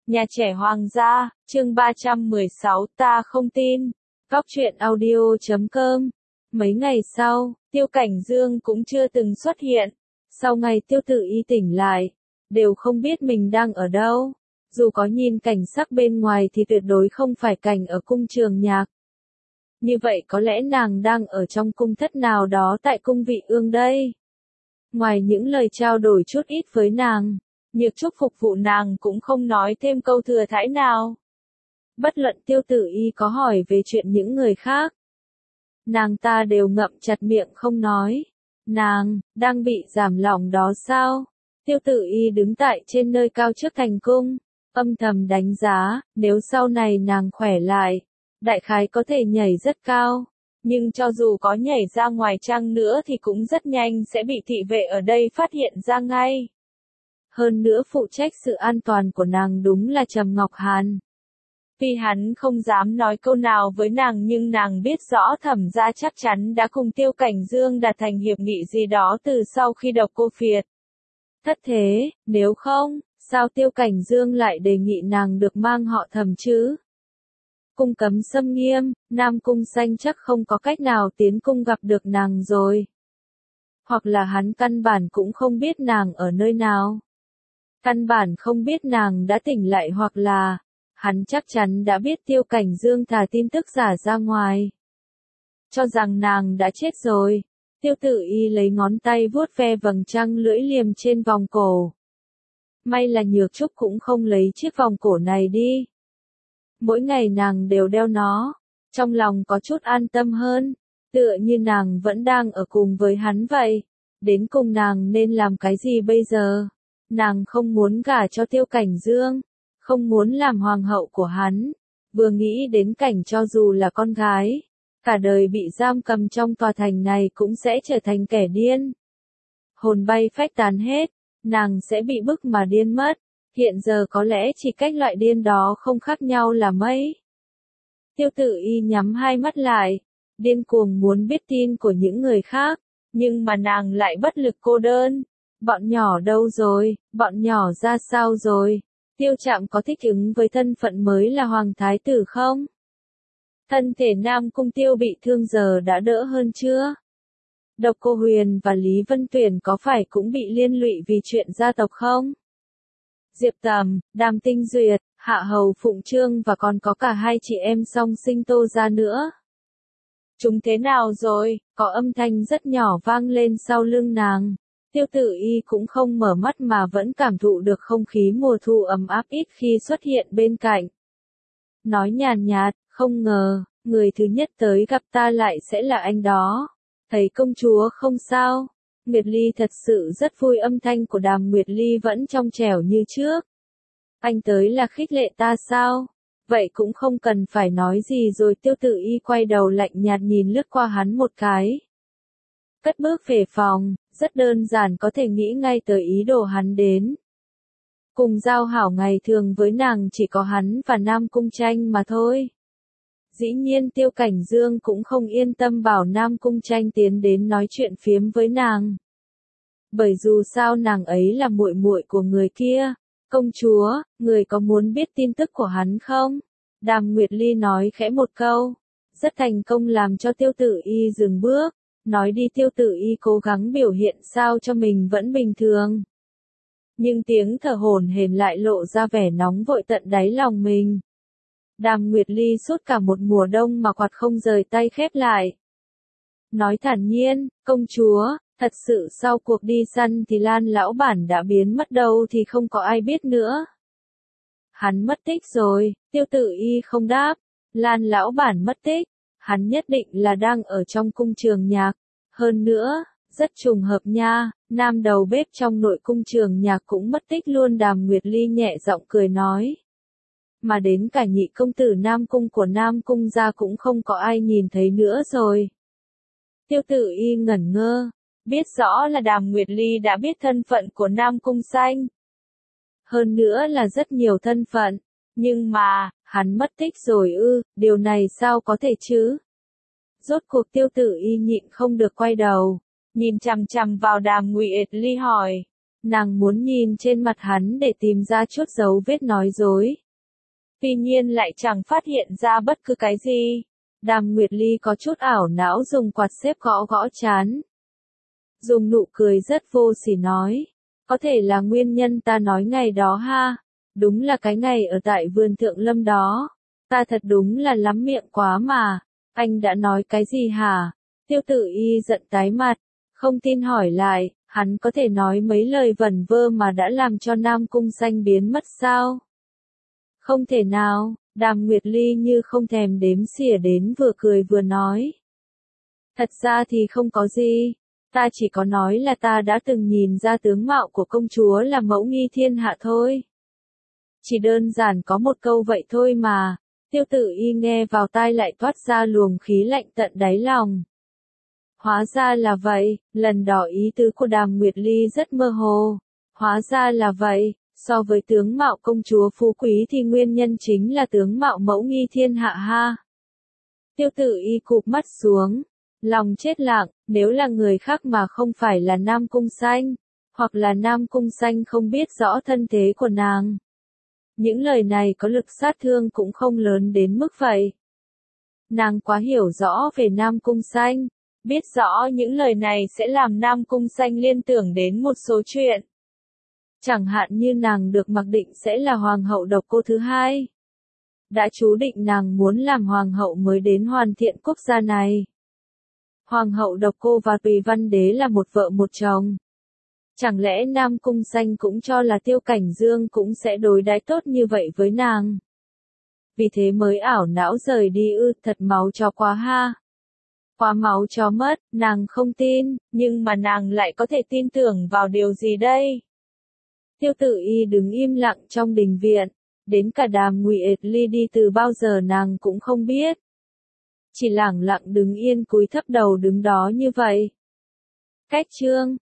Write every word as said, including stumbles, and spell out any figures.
Nhà trẻ Hoàng gia, chương ba trăm mười sáu ta không tin. Góc truyện audio chấm com. Mấy ngày sau, Tiêu Cảnh Dương cũng chưa từng xuất hiện. Sau ngày Tiêu Tự Y tỉnh lại, đều không biết mình đang ở đâu. Dù có nhìn cảnh sắc bên ngoài thì tuyệt đối không phải cảnh ở cung Trường Nhạc. Như vậy có lẽ nàng đang ở trong cung thất nào đó tại cung Vị Ương đây. Ngoài những lời trao đổi chút ít với nàng, Nhược Trúc phục vụ nàng cũng không nói thêm câu thừa thãi nào. Bất luận Tiêu Tử Y có hỏi về chuyện những người khác, nàng ta đều ngậm chặt miệng không nói. Nàng, đang bị giảm lỏng đó sao? Tiêu Tử Y đứng tại trên nơi cao trước thành cung, âm thầm đánh giá, nếu sau này nàng khỏe lại, đại khái có thể nhảy rất cao. Nhưng cho dù có nhảy ra ngoài chăng nữa thì cũng rất nhanh sẽ bị thị vệ ở đây phát hiện ra ngay. Hơn nữa phụ trách sự an toàn của nàng đúng là Trầm Ngọc Hàn. Tuy hắn không dám nói câu nào với nàng nhưng nàng biết rõ Thẩm gia chắc chắn đã cùng Tiêu Cảnh Dương đạt thành hiệp nghị gì đó từ sau khi độc cô Phiệt thất thế, nếu không, sao Tiêu Cảnh Dương lại đề nghị nàng được mang họ Thẩm chứ? Cung cấm xâm nghiêm, Nam Cung Xanh chắc không có cách nào tiến cung gặp được nàng rồi. Hoặc là hắn căn bản cũng không biết nàng ở nơi nào. Căn bản không biết nàng đã tỉnh lại hoặc là, hắn chắc chắn đã biết Tiêu Cảnh Dương thả tin tức giả ra ngoài. Cho rằng nàng đã chết rồi, Tiêu Tử Y lấy ngón tay vuốt ve vầng trăng lưỡi liềm trên vòng cổ. May là Nhược Trúc cũng không lấy chiếc vòng cổ này đi. Mỗi ngày nàng đều đeo nó, trong lòng có chút an tâm hơn, tựa như nàng vẫn đang ở cùng với hắn vậy. Đến cùng nàng nên làm cái gì bây giờ? Nàng không muốn gả cho Tiêu Cảnh Dương, không muốn làm hoàng hậu của hắn. Vừa nghĩ đến cảnh cho dù là con gái, cả đời bị giam cầm trong tòa thành này cũng sẽ trở thành kẻ điên. Hồn bay phách tán hết, nàng sẽ bị bức mà điên mất. Hiện giờ có lẽ chỉ cách loại điên đó không khác nhau là mấy. Tiêu Tử Y nhắm hai mắt lại, điên cuồng muốn biết tin của những người khác, nhưng mà nàng lại bất lực cô đơn. Bọn nhỏ đâu rồi, bọn nhỏ ra sao rồi? Tiêu Trạm có thích ứng với thân phận mới là Hoàng Thái Tử không? Thân thể Nam Cung Tiêu bị thương giờ đã đỡ hơn chưa? Độc Cô Huyền và Lý Vân Tuyển có phải cũng bị liên lụy vì chuyện gia tộc không? Diệp Tầm, Đàm Tinh Duyệt, Hạ Hầu Phụng Trương và còn có cả hai chị em song sinh Tô gia nữa. Chúng thế nào rồi? Có âm thanh rất nhỏ vang lên sau lưng nàng. Tiêu Tử Y cũng không mở mắt mà vẫn cảm thụ được không khí mùa thu ấm áp ít khi xuất hiện bên cạnh. Nói nhàn nhạt, không ngờ, người thứ nhất tới gặp ta lại sẽ là anh đó. Thấy công chúa không sao? Nguyệt Ly thật sự rất vui, âm thanh của Đàm Nguyệt Ly vẫn trong trẻo như trước. Anh tới là khích lệ ta sao? Vậy cũng không cần phải nói gì rồi. Tiêu Tử Y quay đầu lạnh nhạt nhìn lướt qua hắn một cái. Cất bước về phòng, rất đơn giản có thể nghĩ ngay tới ý đồ hắn đến. Cùng giao hảo ngày thường với nàng chỉ có hắn và Nam Cung Tranh mà thôi. Dĩ nhiên Tiêu Cảnh Dương cũng không yên tâm bảo Nam Cung Tranh tiến đến nói chuyện phiếm với nàng. Bởi dù sao nàng ấy là muội muội của người kia. Công chúa, người có muốn biết tin tức của hắn không? Đàm Nguyệt Ly nói khẽ một câu, rất thành công làm cho Tiêu Tử Y dừng bước. Nói đi. Tiêu Tử Y cố gắng biểu hiện sao cho mình vẫn bình thường. Nhưng tiếng thở hổn hển lại lộ ra vẻ nóng vội tận đáy lòng mình. Đàm Nguyệt Ly suốt cả một mùa đông mà quạt không rời tay khép lại. Nói thản nhiên, công chúa, thật sự sau cuộc đi săn thì Lan lão bản đã biến mất đâu thì không có ai biết nữa. Hắn mất tích rồi. Tiêu Tử Y không đáp. Lan lão bản mất tích, hắn nhất định là đang ở trong cung Trường Nhạc. Hơn nữa, rất trùng hợp nha, nam đầu bếp trong nội cung Trường Nhạc cũng mất tích luôn. Đàm Nguyệt Ly nhẹ giọng cười nói. Mà đến cả nhị công tử Nam Cung của Nam Cung gia cũng không có ai nhìn thấy nữa rồi. Tiêu Tử Y ngẩn ngơ, biết rõ là Đàm Nguyệt Ly đã biết thân phận của Nam Cung Xanh. Hơn nữa là rất nhiều thân phận, nhưng mà, hắn mất tích rồi ư, điều này sao có thể chứ? Rốt cuộc Tiêu Tử Y nhịn không được quay đầu, nhìn chằm chằm vào Đàm Nguyệt Ly hỏi. Nàng muốn nhìn trên mặt hắn để tìm ra chút dấu vết nói dối. Tuy nhiên lại chẳng phát hiện ra bất cứ cái gì. Đàm Nguyệt Ly có chút ảo não dùng quạt xếp gõ gõ chán. Dùng nụ cười rất vô sỉ nói. Có thể là nguyên nhân ta nói ngày đó ha. Đúng là cái ngày ở tại vườn Thượng Lâm đó. Ta thật đúng là lắm miệng quá mà. Anh đã nói cái gì hả? Tiêu Tử Y giận tái mặt. Không tin hỏi lại, hắn có thể nói mấy lời vẩn vơ mà đã làm cho Nam Cung Xanh biến mất sao? Không thể nào, Đàm Nguyệt Ly như không thèm đếm xỉa đến vừa cười vừa nói. Thật ra thì không có gì, ta chỉ có nói là ta đã từng nhìn ra tướng mạo của công chúa là mẫu nghi thiên hạ thôi. Chỉ đơn giản có một câu vậy thôi mà. Tiêu Tử Y nghe vào tai lại toát ra luồng khí lạnh tận đáy lòng. Hóa ra là vậy, lần đó ý tứ của Đàm Nguyệt Ly rất mơ hồ. Hóa ra là vậy, so với tướng mạo công chúa phú quý thì nguyên nhân chính là tướng mạo mẫu nghi thiên hạ ha. Tiêu Tử Y cụp mắt xuống, lòng chết lặng, nếu là người khác mà không phải là Nam Cung Xanh, hoặc là Nam Cung Xanh không biết rõ thân thế của nàng. Những lời này có lực sát thương cũng không lớn đến mức vậy. Nàng quá hiểu rõ về Nam Cung Xanh, biết rõ những lời này sẽ làm Nam Cung Xanh liên tưởng đến một số chuyện. Chẳng hạn như nàng được mặc định sẽ là hoàng hậu độc cô thứ hai. Đã chú định nàng muốn làm hoàng hậu mới đến hoàn thiện quốc gia này. Hoàng hậu độc cô và Tùy Văn Đế là một vợ một chồng. Chẳng lẽ Nam Cung Xanh cũng cho là Tiêu Cảnh Dương cũng sẽ đối đãi tốt như vậy với nàng? Vì thế mới ảo não rời đi ư, thật máu chó quá ha. Quá máu chó mất, nàng không tin, nhưng mà nàng lại có thể tin tưởng vào điều gì đây? Tiêu Tử Y đứng im lặng trong đình viện, đến cả Đàm Nguyệt Ly đi từ bao giờ nàng cũng không biết. Chỉ lẳng lặng đứng yên cúi thấp đầu đứng đó như vậy. Cách chương